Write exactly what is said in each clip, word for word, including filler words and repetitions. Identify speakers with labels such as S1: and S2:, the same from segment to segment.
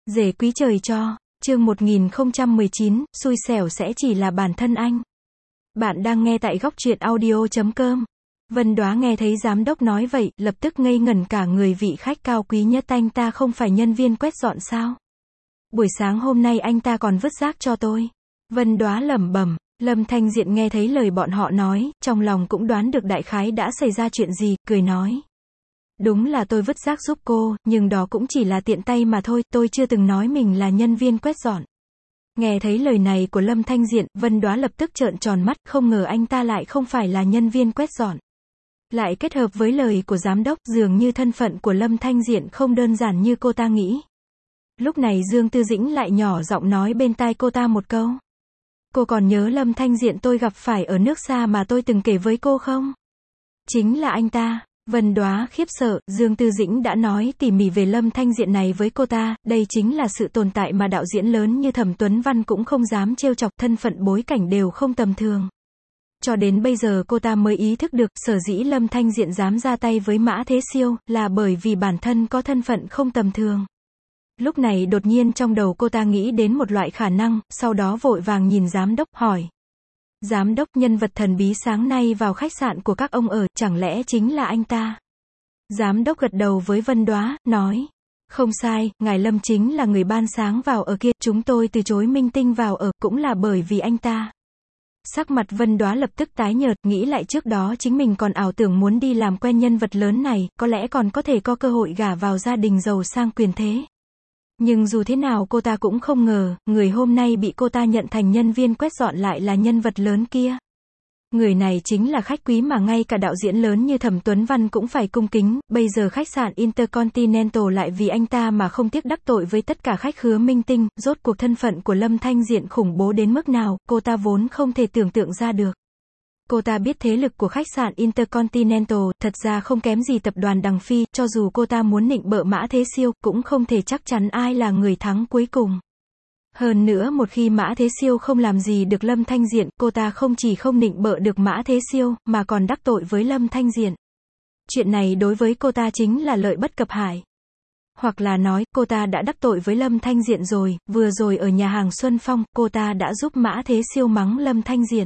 S1: Rể quý trời cho, chương một nghìn không trăm mười chín, xui xẻo sẽ chỉ là bản thân anh. Bạn đang nghe tại góc truyện audio chấm com. Vân Đoá nghe thấy giám đốc nói vậy, lập tức ngây ngẩn cả người. Vị khách cao quý nhất anh ta không phải nhân viên quét dọn sao? Buổi sáng hôm nay anh ta còn vứt rác cho tôi. Vân Đoá lẩm bẩm. Lâm Thanh Diện nghe thấy lời bọn họ nói, trong lòng cũng đoán được đại khái đã xảy ra chuyện gì, cười nói. Đúng là tôi vứt rác giúp cô, nhưng đó cũng chỉ là tiện tay mà thôi, tôi chưa từng nói mình là nhân viên quét dọn. Nghe thấy lời này của Lâm Thanh Diện, Vân Đoá lập tức trợn tròn mắt, không ngờ anh ta lại không phải là nhân viên quét dọn. Lại kết hợp với lời của giám đốc, dường như thân phận của Lâm Thanh Diện không đơn giản như cô ta nghĩ. Lúc này Dương Tư Dĩnh lại nhỏ giọng nói bên tai cô ta một câu. Cô còn nhớ Lâm Thanh Diện tôi gặp phải ở nước xa mà tôi từng kể với cô không? Chính là anh ta. Vân Đoá khiếp sợ, Dương Tư Dĩnh đã nói tỉ mỉ về Lâm Thanh Diện này với cô ta, đây chính là sự tồn tại mà đạo diễn lớn như Thẩm Tuấn Văn cũng không dám trêu chọc, thân phận bối cảnh đều không tầm thường. Cho đến bây giờ cô ta mới ý thức được, sở dĩ Lâm Thanh Diện dám ra tay với Mã Thế Siêu, là bởi vì bản thân có thân phận không tầm thường. Lúc này đột nhiên trong đầu cô ta nghĩ đến một loại khả năng, sau đó vội vàng nhìn giám đốc, hỏi. Giám đốc, nhân vật thần bí sáng nay vào khách sạn của các ông ở, chẳng lẽ chính là anh ta? Giám đốc gật đầu với Vân Đoá, nói. Không sai, ngài Lâm chính là người ban sáng vào ở kia, chúng tôi từ chối minh tinh vào ở, cũng là bởi vì anh ta. Sắc mặt Vân Đoá lập tức tái nhợt, nghĩ lại trước đó chính mình còn ảo tưởng muốn đi làm quen nhân vật lớn này, có lẽ còn có thể có cơ hội gả vào gia đình giàu sang quyền thế. Nhưng dù thế nào cô ta cũng không ngờ, người hôm nay bị cô ta nhận thành nhân viên quét dọn lại là nhân vật lớn kia. Người này chính là khách quý mà ngay cả đạo diễn lớn như Thẩm Tuấn Văn cũng phải cung kính, bây giờ khách sạn Intercontinental lại vì anh ta mà không tiếc đắc tội với tất cả khách khứa minh tinh, rốt cuộc thân phận của Lâm Thanh Diện khủng bố đến mức nào, cô ta vốn không thể tưởng tượng ra được. Cô ta biết thế lực của khách sạn Intercontinental, thật ra không kém gì tập đoàn Đằng Phi, cho dù cô ta muốn nịnh bợ Mã Thế Siêu, cũng không thể chắc chắn ai là người thắng cuối cùng. Hơn nữa một khi Mã Thế Siêu không làm gì được Lâm Thanh Diện, cô ta không chỉ không nịnh bợ được Mã Thế Siêu, mà còn đắc tội với Lâm Thanh Diện. Chuyện này đối với cô ta chính là lợi bất cập hại. Hoặc là nói, cô ta đã đắc tội với Lâm Thanh Diện rồi, vừa rồi ở nhà hàng Xuân Phong, cô ta đã giúp Mã Thế Siêu mắng Lâm Thanh Diện.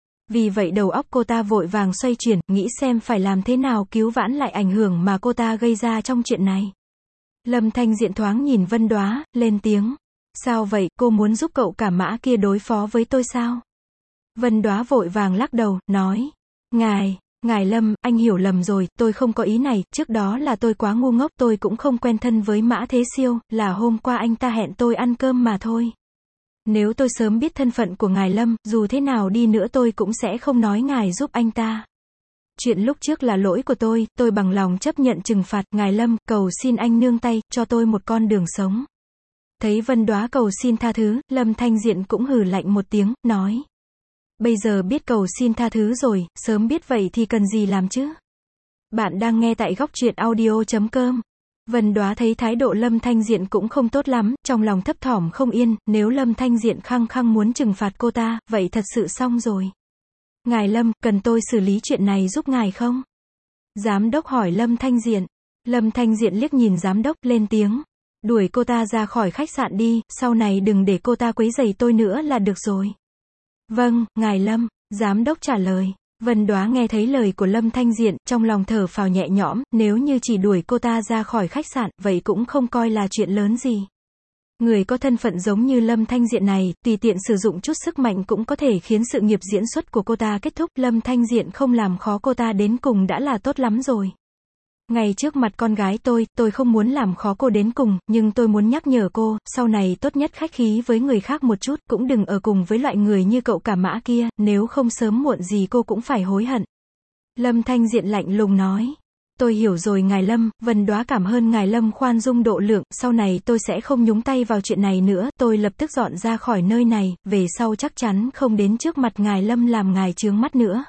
S1: Vì vậy đầu óc cô ta vội vàng xoay chuyển, nghĩ xem phải làm thế nào cứu vãn lại ảnh hưởng mà cô ta gây ra trong chuyện này. Lâm Thanh Diện thoáng nhìn Vân Đoá, lên tiếng. Sao vậy, cô muốn giúp cậu cả Mã kia đối phó với tôi sao? Vân Đoá vội vàng lắc đầu, nói. Ngài, ngài Lâm, anh hiểu lầm rồi, tôi không có ý này, trước đó là tôi quá ngu ngốc, tôi cũng không quen thân với Mã Thế Siêu, là hôm qua anh ta hẹn tôi ăn cơm mà thôi. Nếu tôi sớm biết thân phận của ngài Lâm, dù thế nào đi nữa tôi cũng sẽ không nói ngài giúp anh ta. Chuyện lúc trước là lỗi của tôi, tôi bằng lòng chấp nhận trừng phạt, ngài Lâm, cầu xin anh nương tay, cho tôi một con đường sống. Thấy Vân Đoá cầu xin tha thứ, Lâm Thanh Diện cũng hừ lạnh một tiếng, nói. Bây giờ biết cầu xin tha thứ rồi, sớm biết vậy thì cần gì làm chứ? Bạn đang nghe tại góc truyện audio chấm com. Vân Đoá thấy thái độ Lâm Thanh Diện cũng không tốt lắm, trong lòng thấp thỏm không yên, nếu Lâm Thanh Diện khăng khăng muốn trừng phạt cô ta, vậy thật sự xong rồi. Ngài Lâm, cần tôi xử lý chuyện này giúp ngài không? Giám đốc hỏi Lâm Thanh Diện. Lâm Thanh Diện liếc nhìn giám đốc, lên tiếng. Đuổi cô ta ra khỏi khách sạn đi, sau này đừng để cô ta quấy rầy tôi nữa là được rồi. Vâng, ngài Lâm, giám đốc trả lời. Vân Đoá nghe thấy lời của Lâm Thanh Diện, trong lòng thở phào nhẹ nhõm, nếu như chỉ đuổi cô ta ra khỏi khách sạn, vậy cũng không coi là chuyện lớn gì. Người có thân phận giống như Lâm Thanh Diện này, tùy tiện sử dụng chút sức mạnh cũng có thể khiến sự nghiệp diễn xuất của cô ta kết thúc, Lâm Thanh Diện không làm khó cô ta đến cùng đã là tốt lắm rồi. Ngay trước mặt con gái tôi, tôi không muốn làm khó cô đến cùng, nhưng tôi muốn nhắc nhở cô, sau này tốt nhất khách khí với người khác một chút, cũng đừng ở cùng với loại người như cậu cả Mã kia, nếu không sớm muộn gì cô cũng phải hối hận. Lâm Thanh Diện lạnh lùng nói. Tôi hiểu rồi ngài Lâm, Vân Đoá cảm ơn ngài Lâm khoan dung độ lượng, sau này tôi sẽ không nhúng tay vào chuyện này nữa, tôi lập tức dọn ra khỏi nơi này, về sau chắc chắn không đến trước mặt ngài Lâm làm ngài chướng mắt nữa.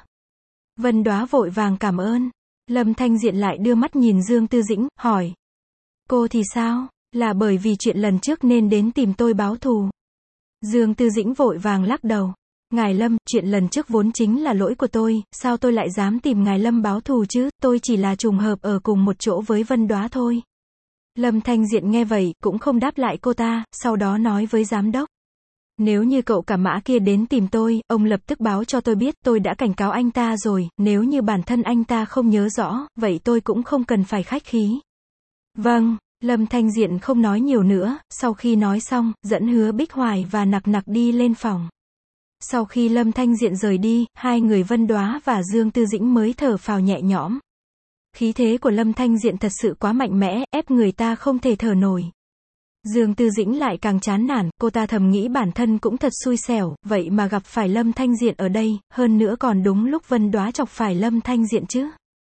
S1: Vân Đoá vội vàng cảm ơn. Lâm Thanh Diện lại đưa mắt nhìn Dương Tư Dĩnh, hỏi. Cô thì sao? Là bởi vì chuyện lần trước nên đến tìm tôi báo thù. Dương Tư Dĩnh vội vàng lắc đầu. Ngài Lâm, chuyện lần trước vốn chính là lỗi của tôi, sao tôi lại dám tìm ngài Lâm báo thù chứ, tôi chỉ là trùng hợp ở cùng một chỗ với Vân Đoá thôi. Lâm Thanh Diện nghe vậy, cũng không đáp lại cô ta, sau đó nói với giám đốc. Nếu như cậu cả Mã kia đến tìm tôi, ông lập tức báo cho tôi biết, tôi đã cảnh cáo anh ta rồi, nếu như bản thân anh ta không nhớ rõ, vậy tôi cũng không cần phải khách khí. Vâng, Lâm Thanh Diện không nói nhiều nữa, sau khi nói xong, dẫn Hứa Bích Hoài và Nặc Nặc đi lên phòng. Sau khi Lâm Thanh Diện rời đi, hai người Vân Đóa và Dương Tư Dĩnh mới thở phào nhẹ nhõm. Khí thế của Lâm Thanh Diện thật sự quá mạnh mẽ, ép người ta không thể thở nổi. Dương Tư Dĩnh lại càng chán nản, cô ta thầm nghĩ bản thân cũng thật xui xẻo, vậy mà gặp phải Lâm Thanh Diện ở đây, hơn nữa còn đúng lúc Vân Đóa chọc phải Lâm Thanh Diện chứ.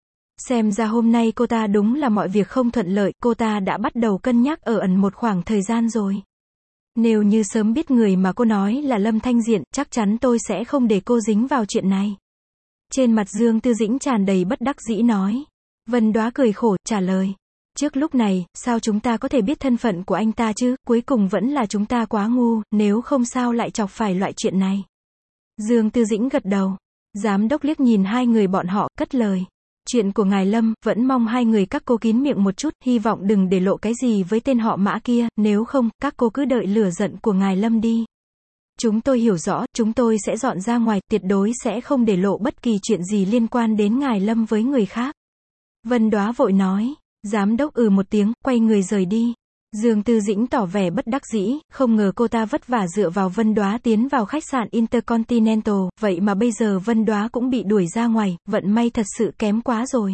S1: Xem ra hôm nay cô ta đúng là mọi việc không thuận lợi, cô ta đã bắt đầu cân nhắc ở ẩn một khoảng thời gian rồi. Nếu như sớm biết người mà cô nói là Lâm Thanh Diện, chắc chắn tôi sẽ không để cô dính vào chuyện này. Trên mặt Dương Tư Dĩnh tràn đầy bất đắc dĩ nói. Vân Đóa cười khổ, trả lời. Trước lúc này, sao chúng ta có thể biết thân phận của anh ta chứ, cuối cùng vẫn là chúng ta quá ngu, nếu không sao lại chọc phải loại chuyện này. Dương Tư Dĩnh gật đầu. Giám đốc liếc nhìn hai người bọn họ, cất lời. Chuyện của ngài Lâm, vẫn mong hai người các cô kín miệng một chút, hy vọng đừng để lộ cái gì với tên họ Mã kia, nếu không, các cô cứ đợi lửa giận của ngài Lâm đi. Chúng tôi hiểu rõ, chúng tôi sẽ dọn ra ngoài, tuyệt đối sẽ không để lộ bất kỳ chuyện gì liên quan đến ngài Lâm với người khác. Vân Đóa vội nói. Giám đốc ừ một tiếng, quay người rời đi. Dương Tư Dĩnh tỏ vẻ bất đắc dĩ, không ngờ cô ta vất vả dựa vào Vân Đóa tiến vào khách sạn Intercontinental, vậy mà bây giờ Vân Đóa cũng bị đuổi ra ngoài, vận may thật sự kém quá rồi.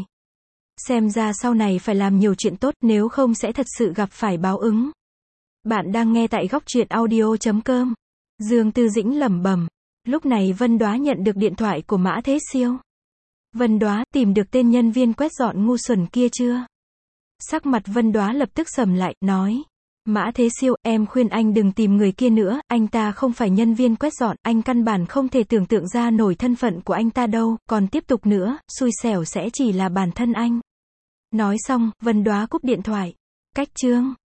S1: Xem ra sau này phải làm nhiều chuyện tốt, nếu không sẽ thật sự gặp phải báo ứng. Bạn đang nghe tại góc truyện audio chấm com. Dương Tư Dĩnh lẩm bẩm. Lúc này Vân Đóa nhận được điện thoại của Mã Thế Siêu. Vân Đóa, tìm được tên nhân viên quét dọn ngu xuẩn kia chưa? Sắc mặt Vân Đóa lập tức sầm lại, nói. Mã Thế Siêu, em khuyên anh đừng tìm người kia nữa, anh ta không phải nhân viên quét dọn, anh căn bản không thể tưởng tượng ra nổi thân phận của anh ta đâu, còn tiếp tục nữa, xui xẻo sẽ chỉ là bản thân anh. Nói xong, Vân Đóa cúp điện thoại. Cách chương